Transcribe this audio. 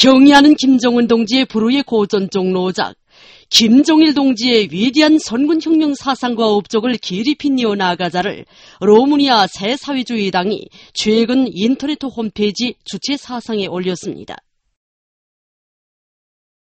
경의하는 김정은 동지의 불후의 고전적 노작, 김종일 동지의 위대한 선군혁명 사상과 업적을 기리핀 이어나가자를 로마니아 새사회주의당이 최근 인터넷 홈페이지 주체 사상에 올렸습니다.